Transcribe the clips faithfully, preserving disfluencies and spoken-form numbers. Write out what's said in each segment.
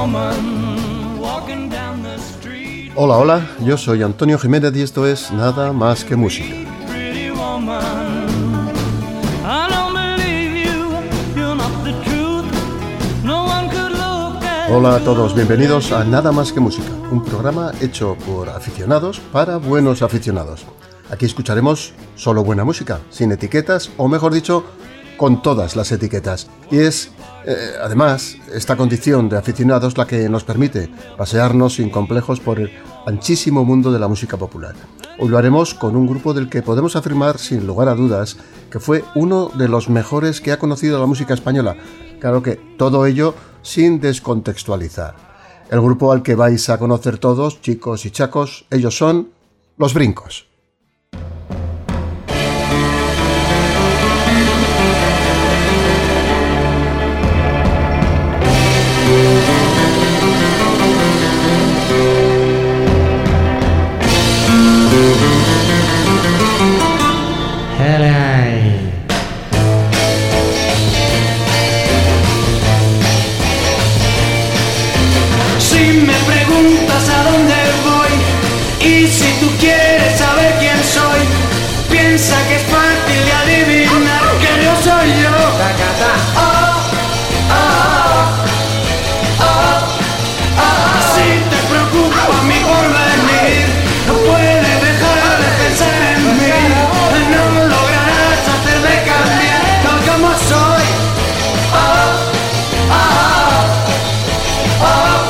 Hola, hola, yo soy Antonio Jiménez y esto es Nada Más Que Música. Hola a todos, bienvenidos a Nada Más Que Música, un programa hecho por aficionados para buenos aficionados. Aquí escucharemos solo buena música, sin etiquetas, o mejor dicho, con todas las etiquetas. Y es, eh, además, esta condición de aficionados la que nos permite pasearnos sin complejos por el anchísimo mundo de la música popular. Hoy lo haremos con un grupo del que podemos afirmar sin lugar a dudas que fue uno de los mejores que ha conocido la música española. Claro que todo ello sin descontextualizar. El grupo al que vais a conocer todos, chicos y chacos, ellos son Los Brincos. Piensa que es fácil de adivinar que yo soy yo. Oh, oh, oh, oh. Si te preocupa mi porvenir, no puedes dejar de pensar en mí. No lograrás hacerme cambiar tal como soy. Oh, oh, oh, oh.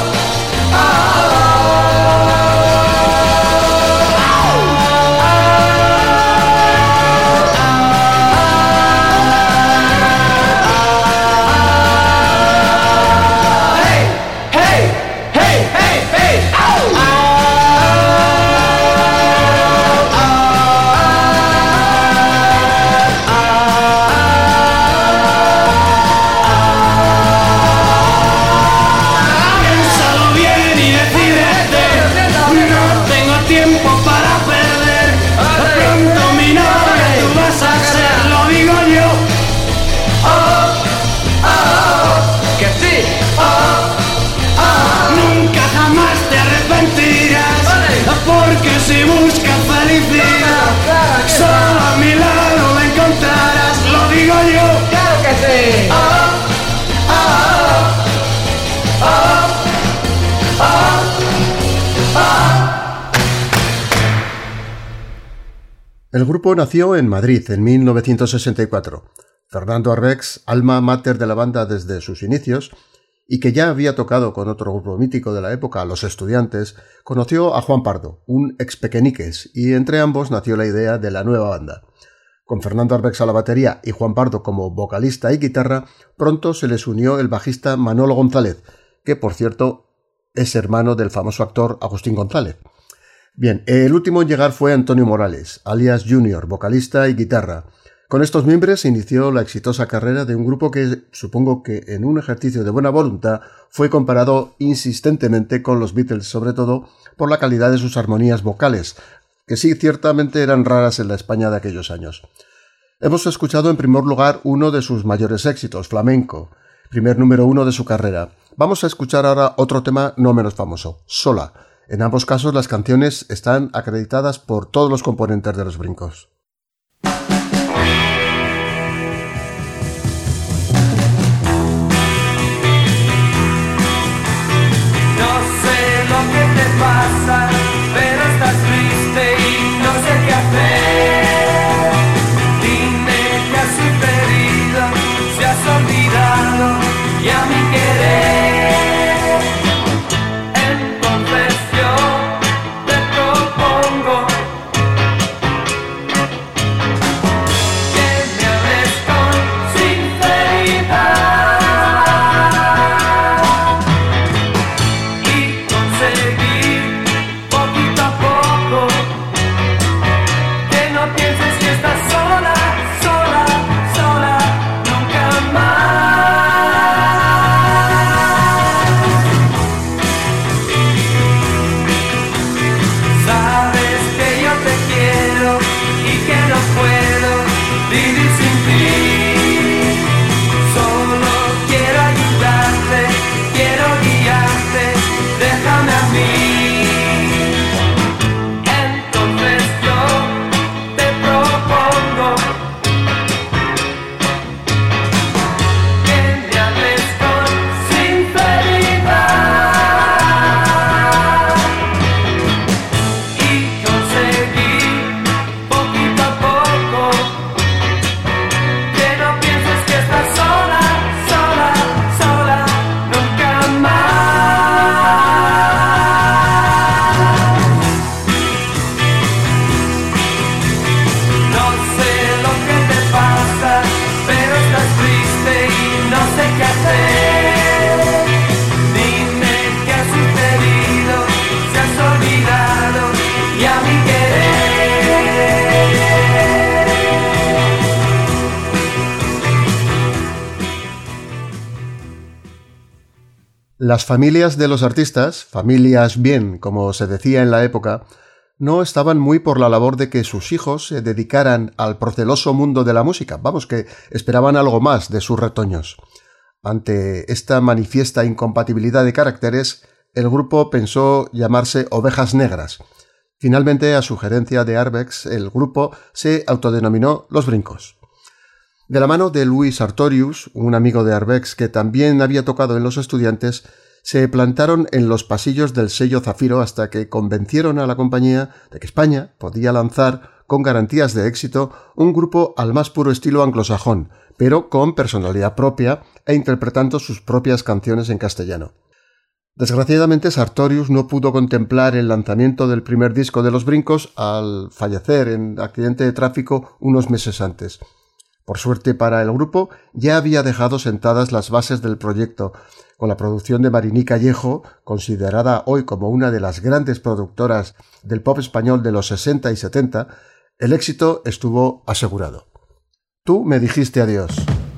Si buscas felicidad, solo a mi lado la encontrarás, lo digo yo. ¡Claro que sí! Oh, oh, oh, oh, oh. El grupo nació en Madrid en mil novecientos sesenta y cuatro. Fernando Arbex, alma mater de la banda desde sus inicios, y que ya había tocado con otro grupo mítico de la época, Los Estudiantes, conoció a Juan Pardo, un ex-pequeñiques, y entre ambos nació la idea de la nueva banda. Con Fernando Arbex a la batería y Juan Pardo como vocalista y guitarra, pronto se les unió el bajista Manolo González, que por cierto es hermano del famoso actor Agustín González. Bien, el último en llegar fue Antonio Morales, alias Junior, vocalista y guitarra. Con estos miembros se inició la exitosa carrera de un grupo que, supongo que en un ejercicio de buena voluntad, fue comparado insistentemente con los Beatles, sobre todo por la calidad de sus armonías vocales, que sí, ciertamente eran raras en la España de aquellos años. Hemos escuchado en primer lugar uno de sus mayores éxitos, Flamenco, primer número uno de su carrera. Vamos a escuchar ahora otro tema no menos famoso, Sola. En ambos casos las canciones están acreditadas por todos los componentes de Los Brincos. Pasa, pero estás triste y no sé qué hacer. Dime qué has sucedido, si has olvidado ya mi querer. Entonces yo te propongo Las familias de los artistas, familias bien, como se decía en la época, no estaban muy por la labor de que sus hijos se dedicaran al proceloso mundo de la música. Vamos, que esperaban algo más de sus retoños. Ante esta manifiesta incompatibilidad de caracteres, el grupo pensó llamarse Ovejas Negras. Finalmente, a sugerencia de Arbex, el grupo se autodenominó Los Brincos. De la mano de Louis Sartorius, un amigo de Arbex que también había tocado en Los Estudiantes, se plantaron en los pasillos del sello Zafiro hasta que convencieron a la compañía de que España podía lanzar, con garantías de éxito, un grupo al más puro estilo anglosajón, pero con personalidad propia e interpretando sus propias canciones en castellano. Desgraciadamente, Sartorius no pudo contemplar el lanzamiento del primer disco de Los Brincos al fallecer en accidente de tráfico unos meses antes. Por suerte para el grupo, ya había dejado sentadas las bases del proyecto. Con la producción de Mariní Callejo, considerada hoy como una de las grandes productoras del pop español de los sesenta y setenta, el éxito estuvo asegurado. Tú me dijiste adiós.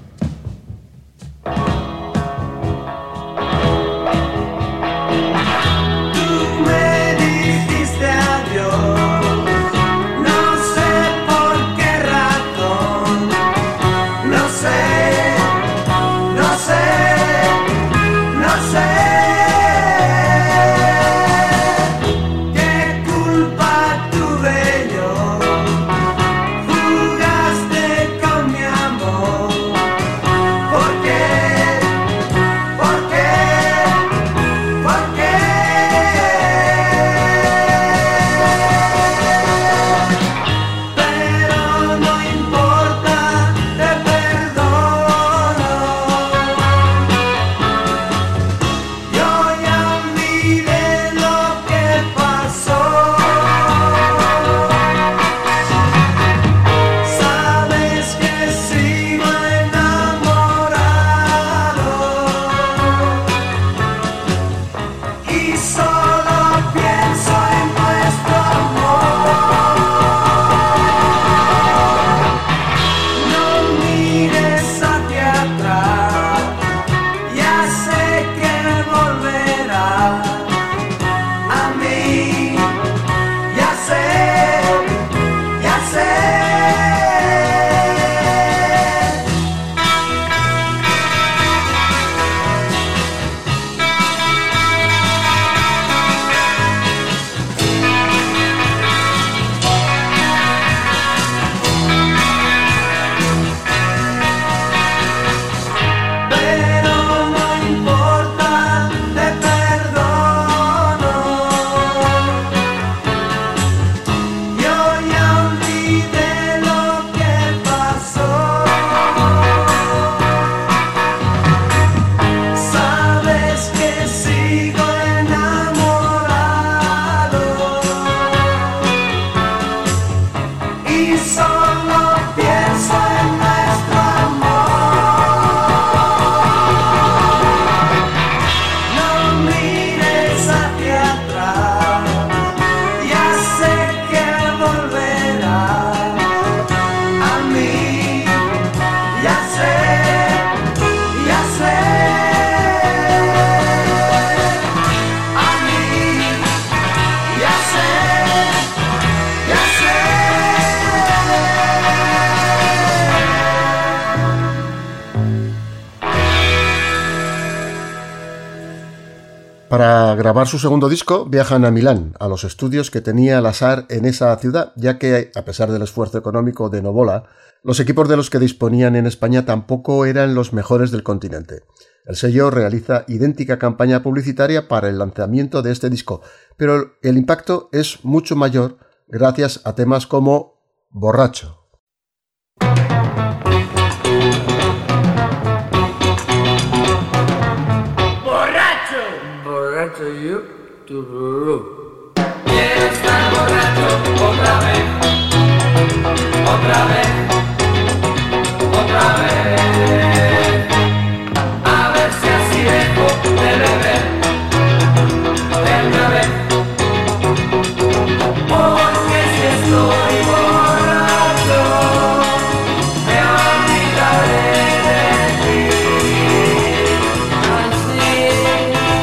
Para grabar su segundo disco viajan a Milán, a los estudios que tenía Lazar en esa ciudad, ya que, a pesar del esfuerzo económico de Novola, los equipos de los que disponían en España tampoco eran los mejores del continente. El sello realiza idéntica campaña publicitaria para el lanzamiento de este disco, pero el impacto es mucho mayor gracias a temas como Borracho. You, quiero estar borracho otra vez, otra vez, otra vez, a ver si así dejo de beber de una vez, porque si estoy borracho me olvidaré de ti, así.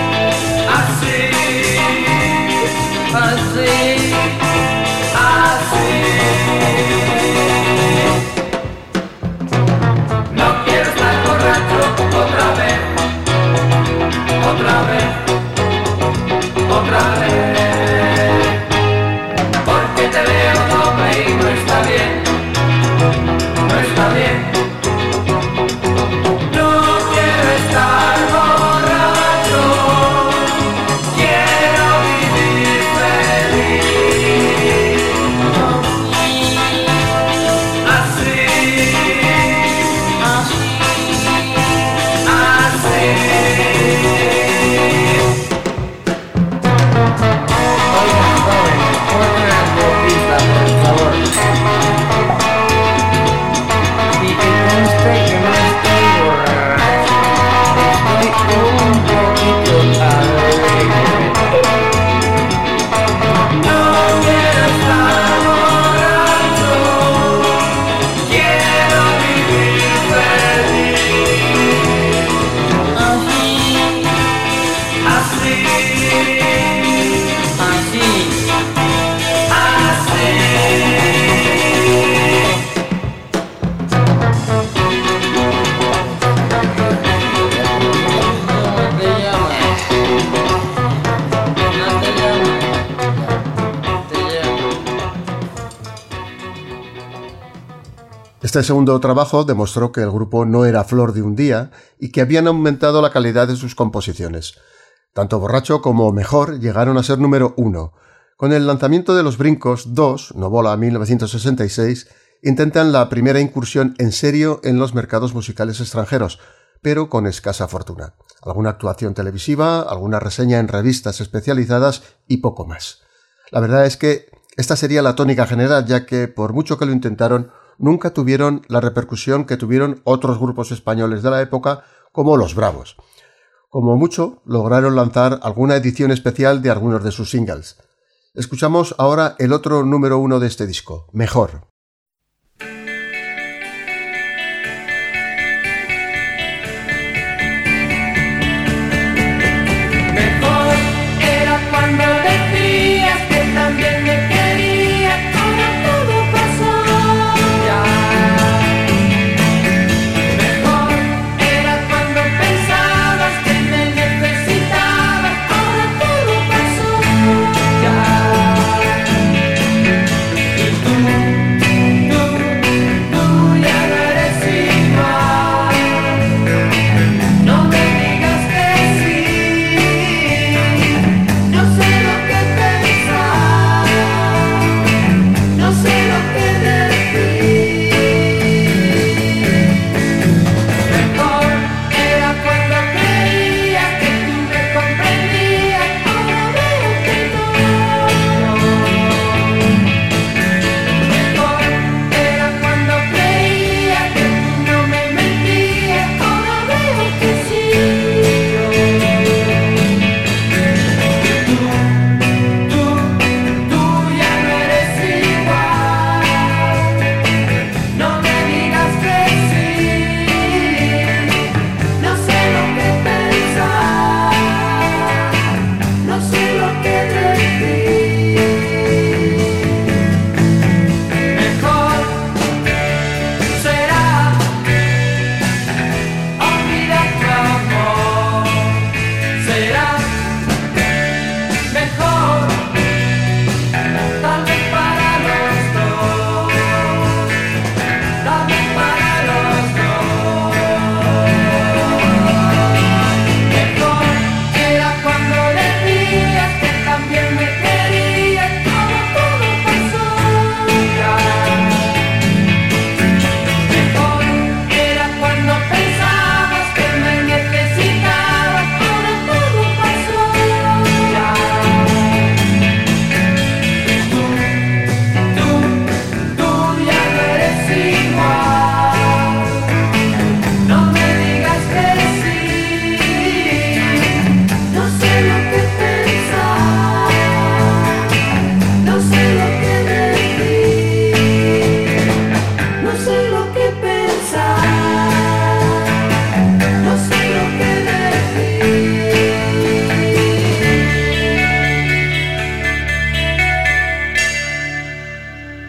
Este segundo trabajo demostró que el grupo no era flor de un día y que habían aumentado la calidad de sus composiciones. Tanto Borracho como Mejor llegaron a ser número uno. Con el lanzamiento de Los Brincos dos, Novola mil novecientos sesenta y seis, intentan la primera incursión en serio en los mercados musicales extranjeros, pero con escasa fortuna. Alguna actuación televisiva, alguna reseña en revistas especializadas y poco más. La verdad es que esta sería la tónica general, ya que por mucho que lo intentaron, nunca tuvieron la repercusión que tuvieron otros grupos españoles de la época, como Los Bravos. Como mucho, lograron lanzar alguna edición especial de algunos de sus singles. Escuchamos ahora el otro número uno de este disco, Mejor.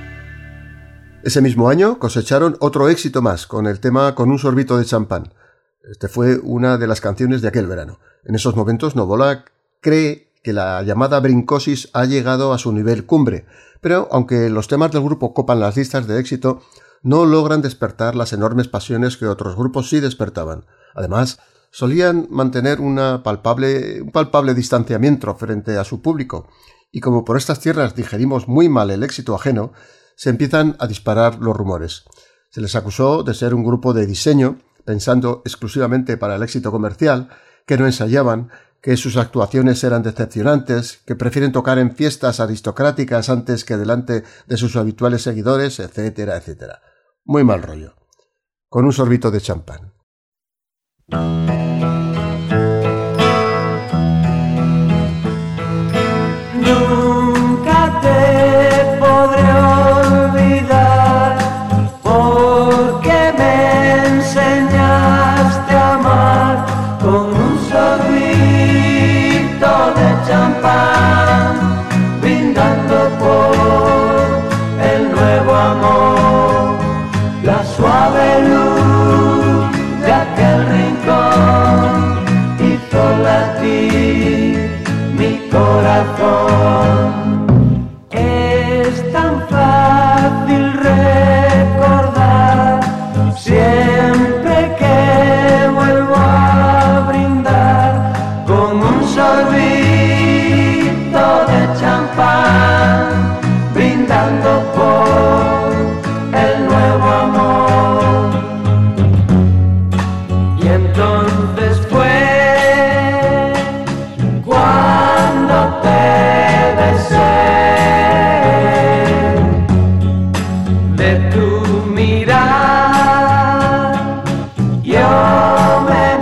Ese mismo año cosecharon otro éxito más con el tema Con un sorbito de champán. Este fue una de las canciones de aquel verano. En esos momentos Novola cree que la llamada brincosis ha llegado a su nivel cumbre, pero aunque los temas del grupo copan las listas de éxito, no logran despertar las enormes pasiones que otros grupos sí despertaban. Además, solían mantener una palpable, un palpable distanciamiento frente a su público, y como por estas tierras digerimos muy mal el éxito ajeno, se empiezan a disparar los rumores. Se les acusó de ser un grupo de diseño, pensando exclusivamente para el éxito comercial, que no ensayaban, que sus actuaciones eran decepcionantes, que prefieren tocar en fiestas aristocráticas antes que delante de sus habituales seguidores, etcétera, etcétera. Muy mal rollo. Con un sorbito de champán. Nunca te podré olvidar, porque me enseñaste a amar con un sorbito de champán, brindando por el nuevo amor, la suave luz de aquel rincón hizo latir mi corazón. Es tan fácil recordar siempre que vuelvo a brindar con un sorbito de champán, brindando por el nuevo amor. Y entonces fue cuando te besé, de tu mirar yo me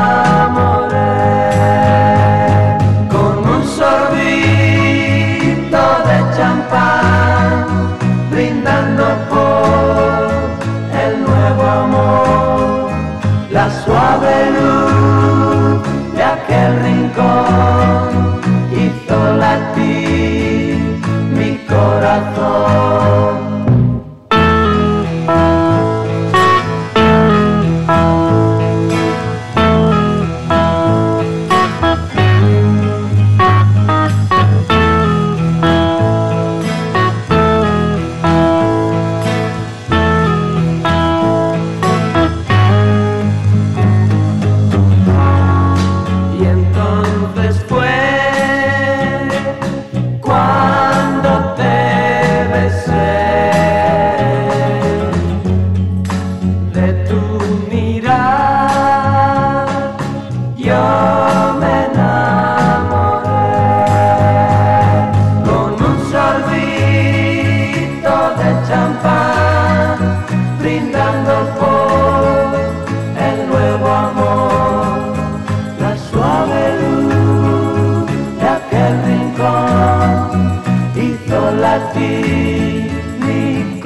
enamoré, con un sorbito de champán, brindando por el nuevo amor, la suave luz de aquel rincón hizo latir mi corazón. Y entonces fue cuando te besé, de tu mirar yo me enamoré, con un sorbito de champán, brindando por el nuevo amor, la suave luz de aquel rincón hizo latir mi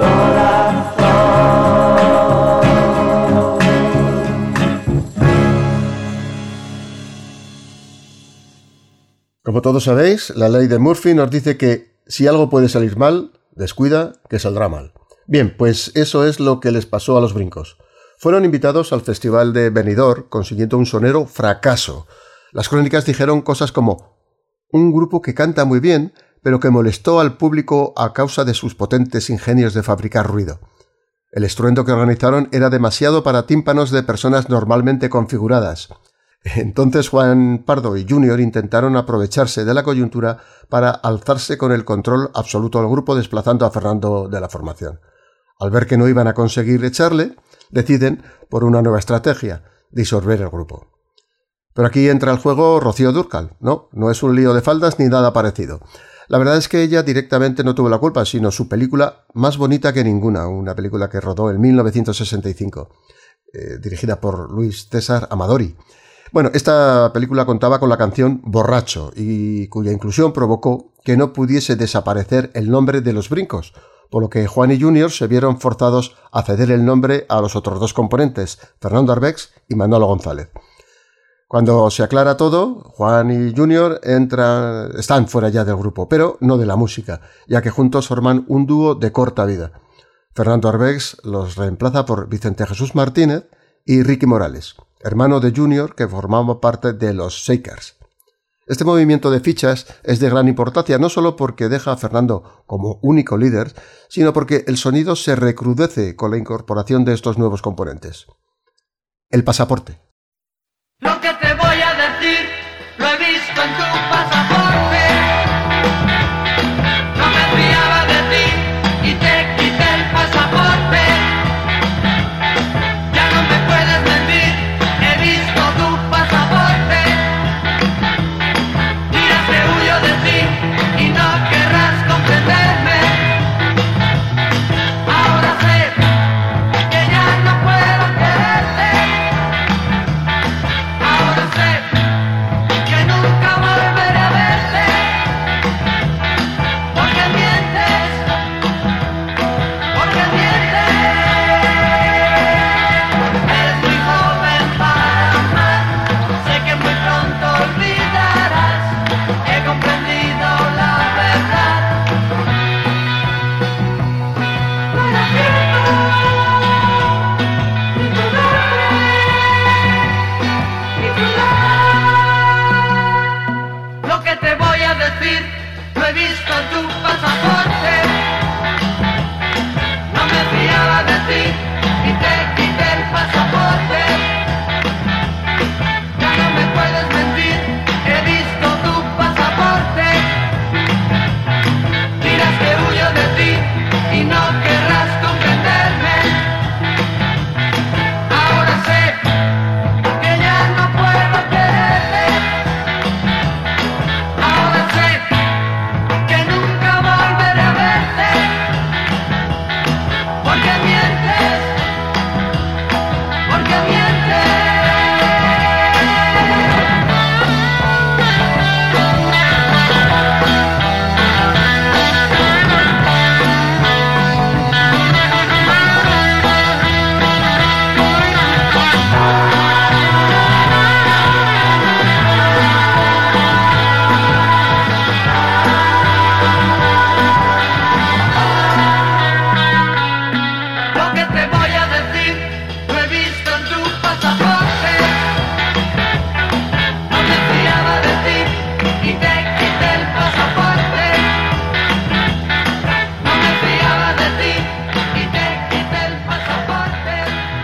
corazón. Como todos sabéis, la ley de Murphy nos dice que si algo puede salir mal, descuida que saldrá mal. Bien, pues eso es lo que les pasó a los Brincos. Fueron invitados al festival de Benidorm, consiguiendo un sonero fracaso. Las crónicas dijeron cosas como un grupo que canta muy bien, pero que molestó al público a causa de sus potentes ingenios de fabricar ruido. El estruendo que organizaron era demasiado para tímpanos de personas normalmente configuradas. Entonces Juan Pardo y Junior intentaron aprovecharse de la coyuntura para alzarse con el control absoluto del grupo, desplazando a Fernando de la formación. Al ver que no iban a conseguir echarle, deciden por una nueva estrategia, disolver el grupo. Pero aquí entra el juego Rocío Dúrcal. No, no es un lío de faldas ni nada parecido. La verdad es que ella directamente no tuvo la culpa, sino su película Más bonita que ninguna, una película que rodó en mil novecientos sesenta y cinco, eh, dirigida por Luis César Amadori. Bueno, esta película contaba con la canción Borracho, y cuya inclusión provocó que no pudiese desaparecer el nombre de los Brincos, por lo que Juan y Junior se vieron forzados a ceder el nombre a los otros dos componentes, Fernando Arbex y Manolo González. Cuando se aclara todo, Juan y Junior entran, están fuera ya del grupo, pero no de la música, ya que juntos forman un dúo de corta vida. Fernando Arbex los reemplaza por Vicente Jesús Martínez y Ricky Morales. hermano de Junior que formaba parte de los Shakers. Este movimiento de fichas es de gran importancia no solo porque deja a Fernando como único líder, sino porque el sonido se recrudece con la incorporación de estos nuevos componentes. El pasaporte. Lo que te voy a decir, lo he visto en tu pasaporte. No me fiaba de ti y te quité el pasaporte. Ya no me puedes mentir, he visto tu pasaporte. Mira que huyo de ti y no querrás comprenderme. Ahora sé que ya no puedo quererte. Ahora sé que nunca volveré a verte. Porque mientes, porque mientes. Eres muy joven para amar. Sé que muy pronto olvidarás. He comprendido la verdad. No era cierto, ni tu nombre, ni tu edad. Lo que te voy a decir, lo he visto en tu pasaporte. No me fiaba de ti y te quité el pasaporte. Ya no me puedes mentir, he visto tu pasaporte. Dirás que huyo de ti y no querrás comprenderme. Ahora sé que ya no puedo quererte. Ahora sé que nunca volveré a verte. Porque mientes, porque mientes. Lo que te voy a decir, lo he visto en tu pasaporte. No me fiaba de ti y te quité el pasaporte. No me fiaba de ti y te quité el pasaporte.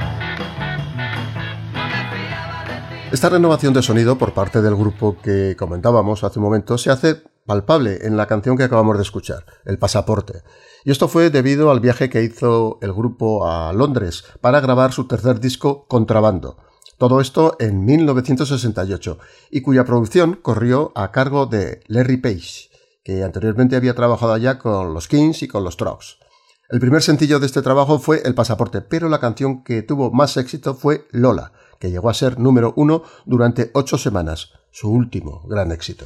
No me fiaba de ti. Esta renovación de sonido por parte del grupo que comentábamos hace un momento se hace palpable en la canción que acabamos de escuchar, El pasaporte. Y esto fue debido al viaje que hizo el grupo a Londres para grabar su tercer disco, Contrabando. Todo esto en mil novecientos sesenta y ocho, y cuya producción corrió a cargo de Larry Page, que anteriormente había trabajado ya con los Kings y con los Strokes. El primer sencillo de este trabajo fue El pasaporte, pero la canción que tuvo más éxito fue Lola, que llegó a ser número uno durante ocho semanas, su último gran éxito.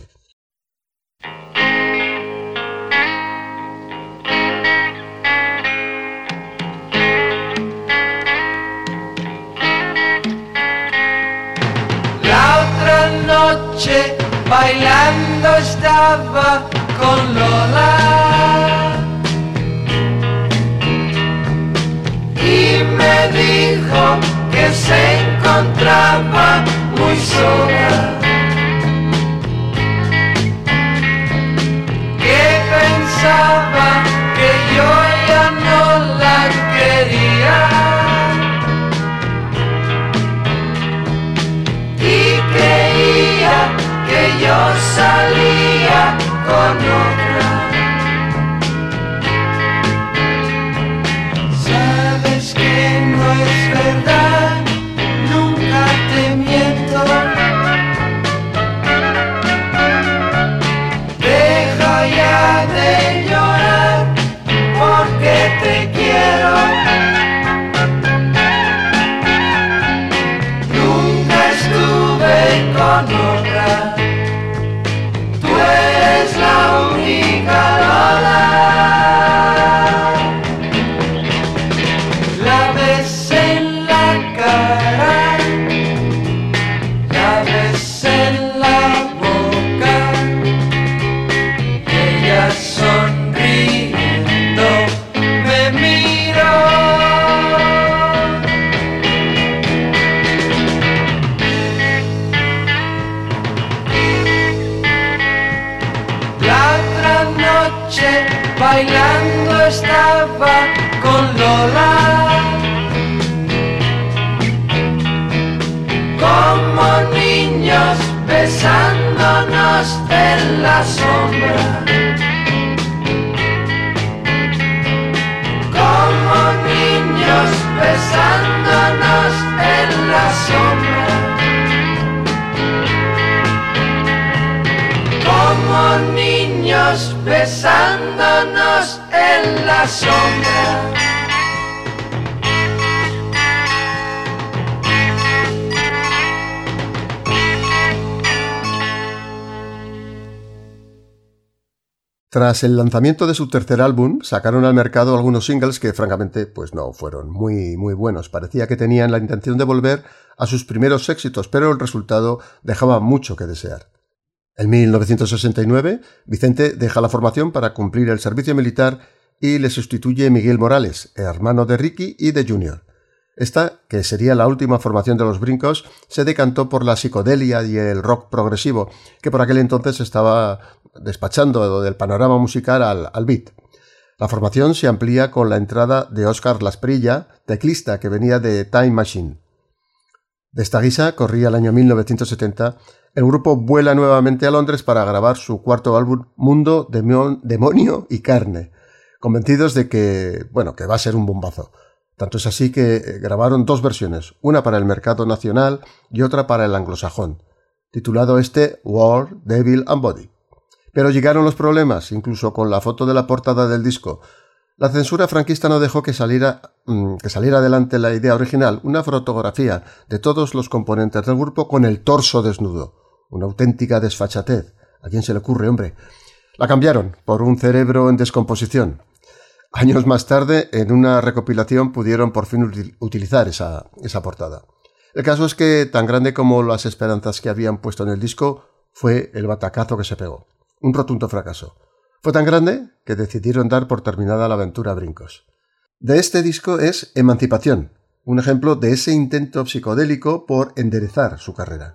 La otra noche bailando estaba con Lola y me dijo que se encontraba muy sola, que pensaba que yo ya no la quería y creía que yo salía con otra. Sabes que no es verdad, nunca te miento. Deja ya de llorar porque te quiero. Nunca estuve con otra. Tú eres la única noche bailando estaba con Lola. Como niños besándonos en la sombra. Como niños besándonos en la sombra. Como niños besándonos en la sombra. Tras el lanzamiento de su tercer álbum, sacaron al mercado algunos singles que francamente pues no fueron muy muy buenos. Parecía que tenían la intención de volver a sus primeros éxitos, pero el resultado dejaba mucho que desear. En mil novecientos sesenta y nueve, Vicente deja la formación para cumplir el servicio militar y le sustituye Miguel Morales, hermano de Ricky y de Junior. Esta, que sería la última formación de Los Brincos, se decantó por la psicodelia y el rock progresivo, que por aquel entonces estaba despachando del panorama musical al, al beat. La formación se amplía con la entrada de Óscar Lasprilla, teclista que venía de Time Machine. De esta guisa corría el año mil novecientos setenta. El grupo vuela nuevamente a Londres para grabar su cuarto álbum Mundo, Demonio y Carne, convencidos de que, bueno, que va a ser un bombazo. Tanto es así que grabaron dos versiones, una para el mercado nacional y otra para el anglosajón, titulado este War, Devil and Body. Pero llegaron los problemas, incluso con la foto de la portada del disco. La censura franquista no dejó que saliera, mmm, que saliera adelante la idea original, una fotografía de todos los componentes del grupo con el torso desnudo. Una auténtica desfachatez. ¿A quién se le ocurre, hombre? La cambiaron por un cerebro en descomposición. Años más tarde, en una recopilación, pudieron por fin util- utilizar esa, esa portada. El caso es que, tan grande como las esperanzas que habían puesto en el disco, fue el batacazo que se pegó. Un rotundo fracaso. Fue tan grande que decidieron dar por terminada la aventura Brincos. De este disco es Emancipación, un ejemplo de ese intento psicodélico por enderezar su carrera.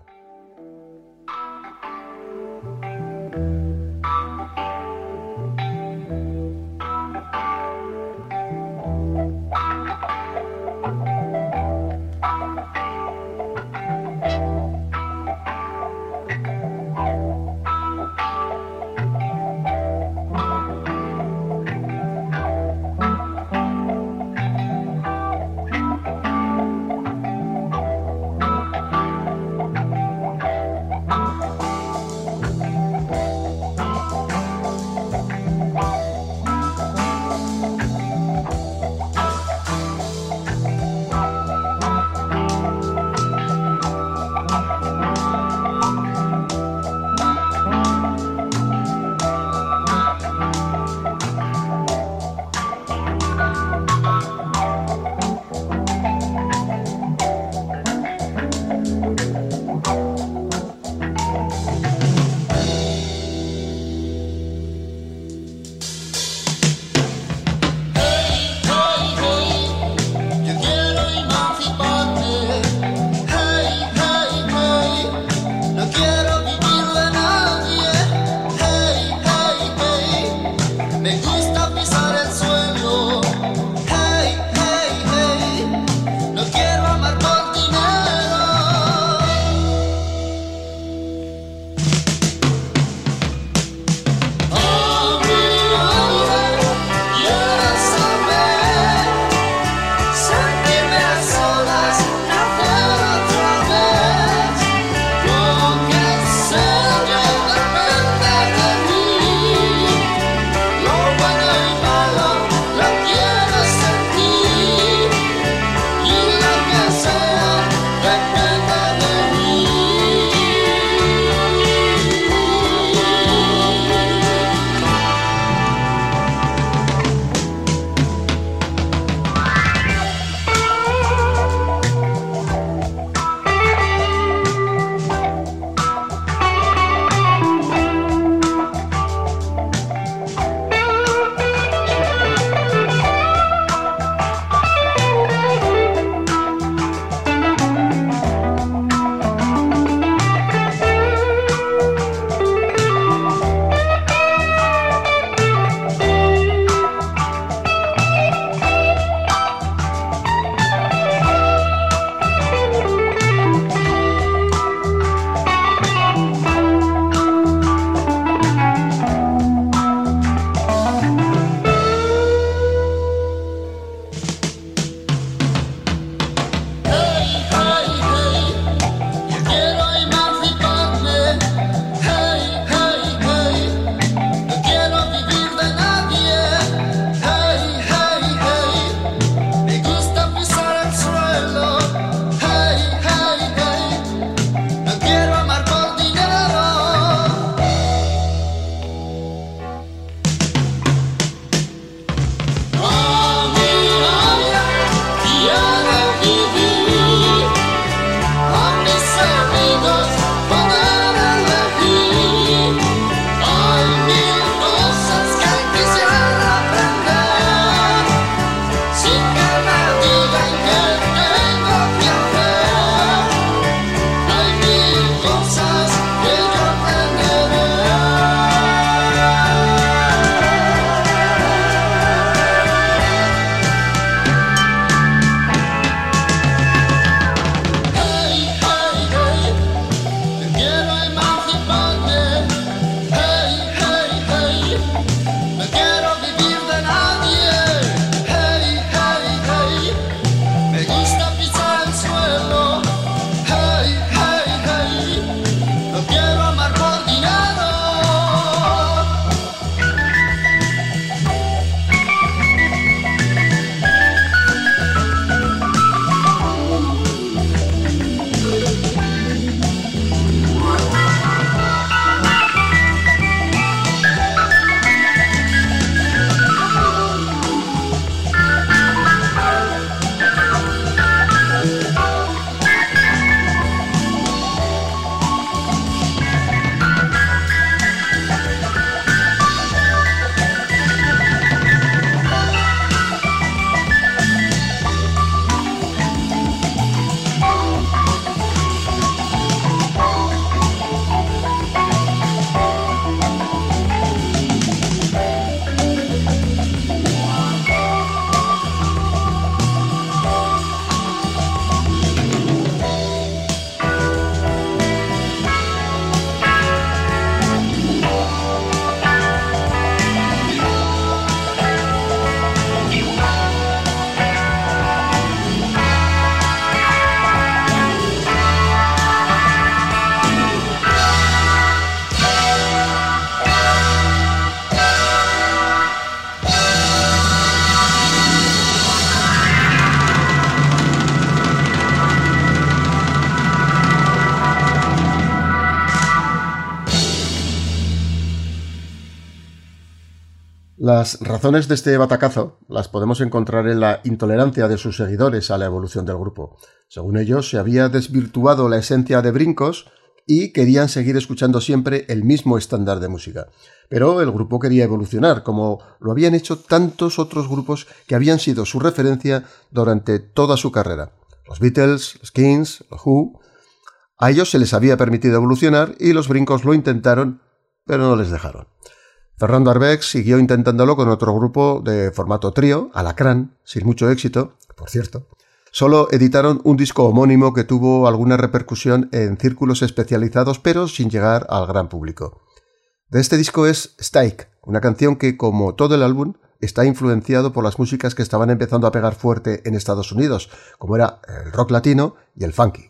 Las razones de este batacazo las podemos encontrar en la intolerancia de sus seguidores a la evolución del grupo. Según ellos, se había desvirtuado la esencia de Brincos y querían seguir escuchando siempre el mismo estándar de música. Pero el grupo quería evolucionar, como lo habían hecho tantos otros grupos que habían sido su referencia durante toda su carrera. Los Beatles, los Kings, los Who. A ellos se les había permitido evolucionar y los Brincos lo intentaron, pero no les dejaron. Fernando Arbex siguió intentándolo con otro grupo de formato trío, Alacrán, sin mucho éxito, por cierto. Solo editaron un disco homónimo que tuvo alguna repercusión en círculos especializados, pero sin llegar al gran público. De este disco es Stike, una canción que, como todo el álbum, está influenciado por las músicas que estaban empezando a pegar fuerte en Estados Unidos, como era el rock latino y el funky.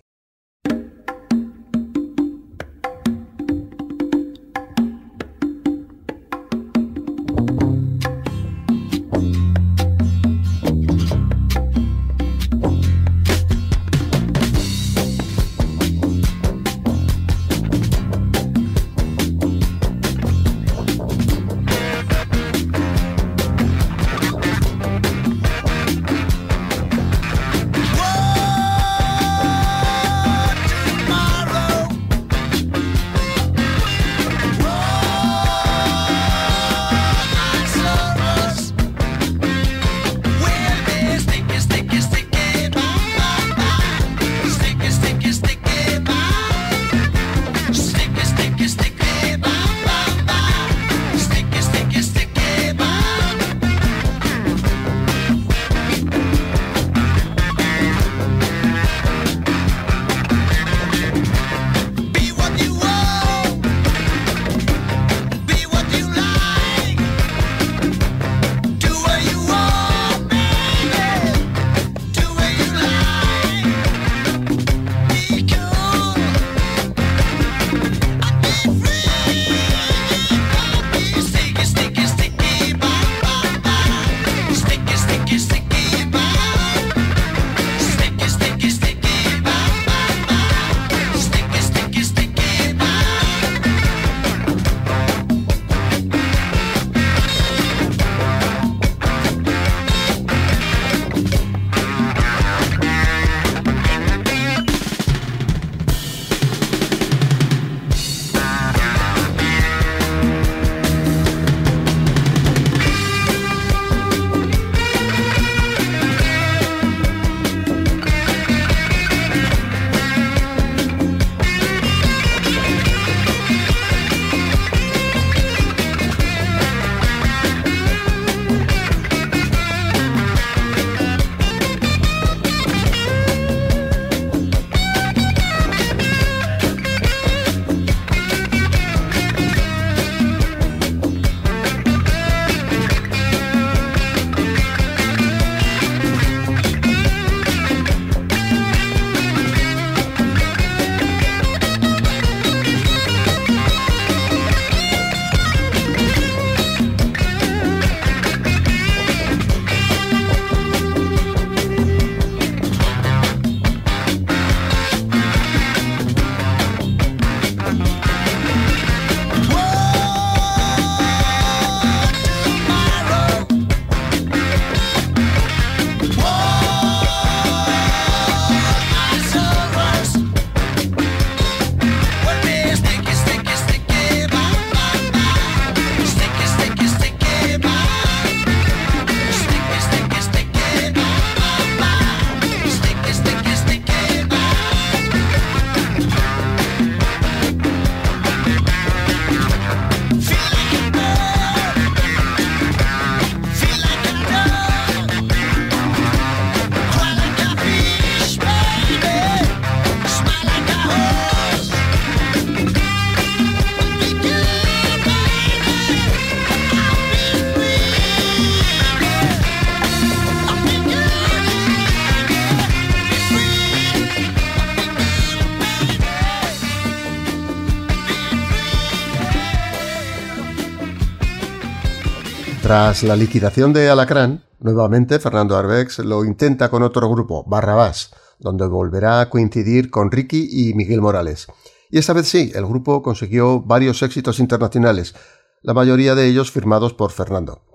Tras la liquidación de Alacrán, nuevamente Fernando Arbex lo intenta con otro grupo, Barrabás, donde volverá a coincidir con Ricky y Miguel Morales. Y esta vez sí, el grupo consiguió varios éxitos internacionales, la mayoría de ellos firmados por Fernando.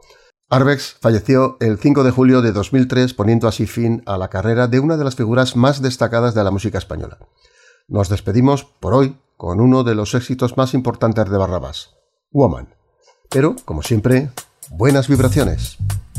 Arbex falleció el cinco de julio de dos mil tres, poniendo así fin a la carrera de una de las figuras más destacadas de la música española. Nos despedimos por hoy con uno de los éxitos más importantes de Barrabás, Woman. Pero, como siempre, buenas vibraciones.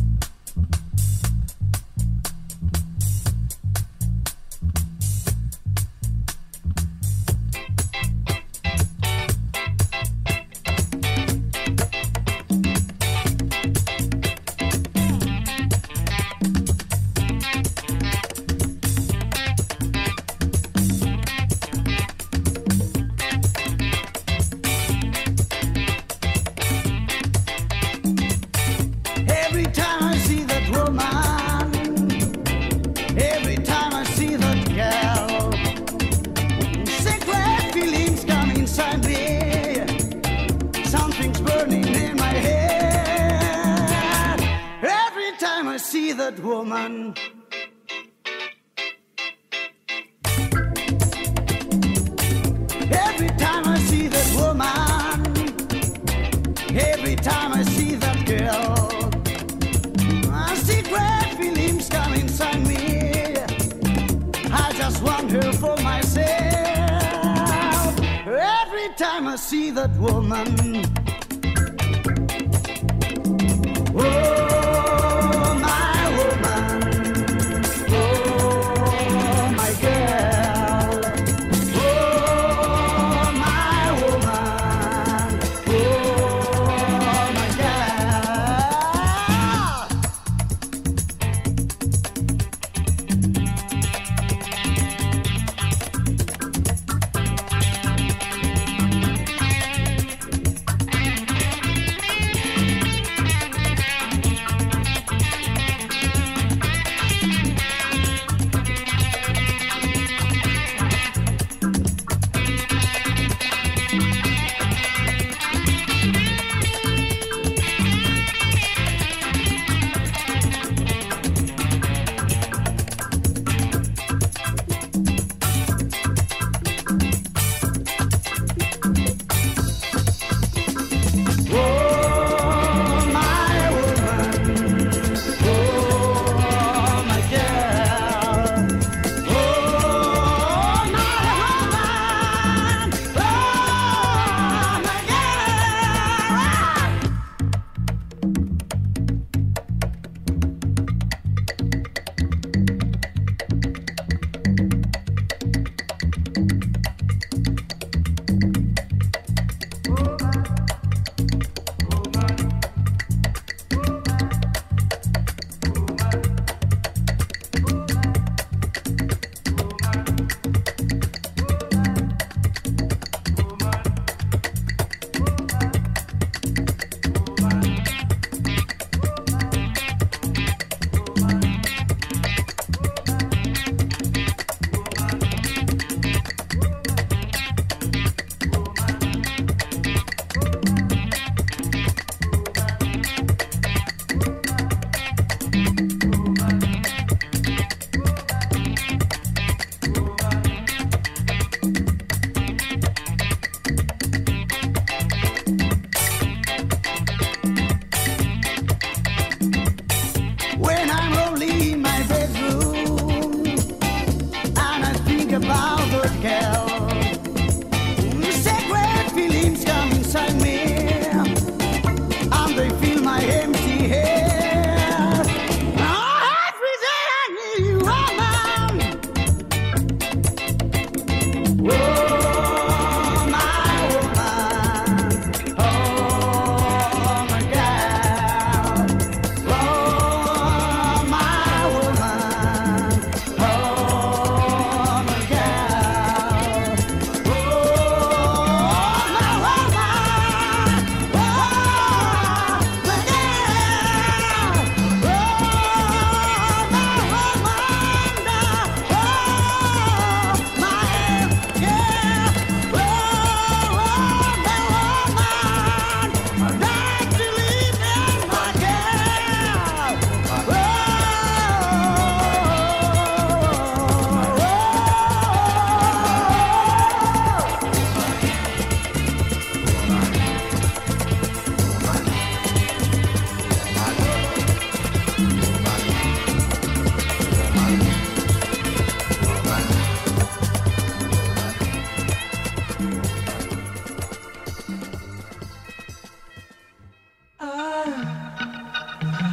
Woman, every time I see that woman, every time I see that girl, I see great feelings come inside me. I just want her for myself. Every time I see that woman, oh.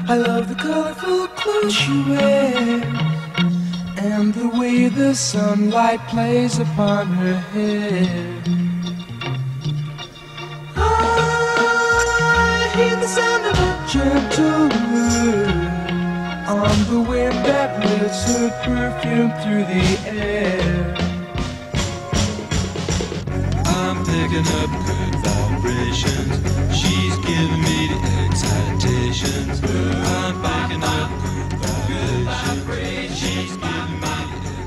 I love the colorful clothes she wears and the way the sunlight plays upon her hair. I hear the sound of a gentle word on the wind that lifts her perfume through the air. I'm picking up good vibrations. She's giving me the excitations. I'm picking up good vibrations. She's giving me the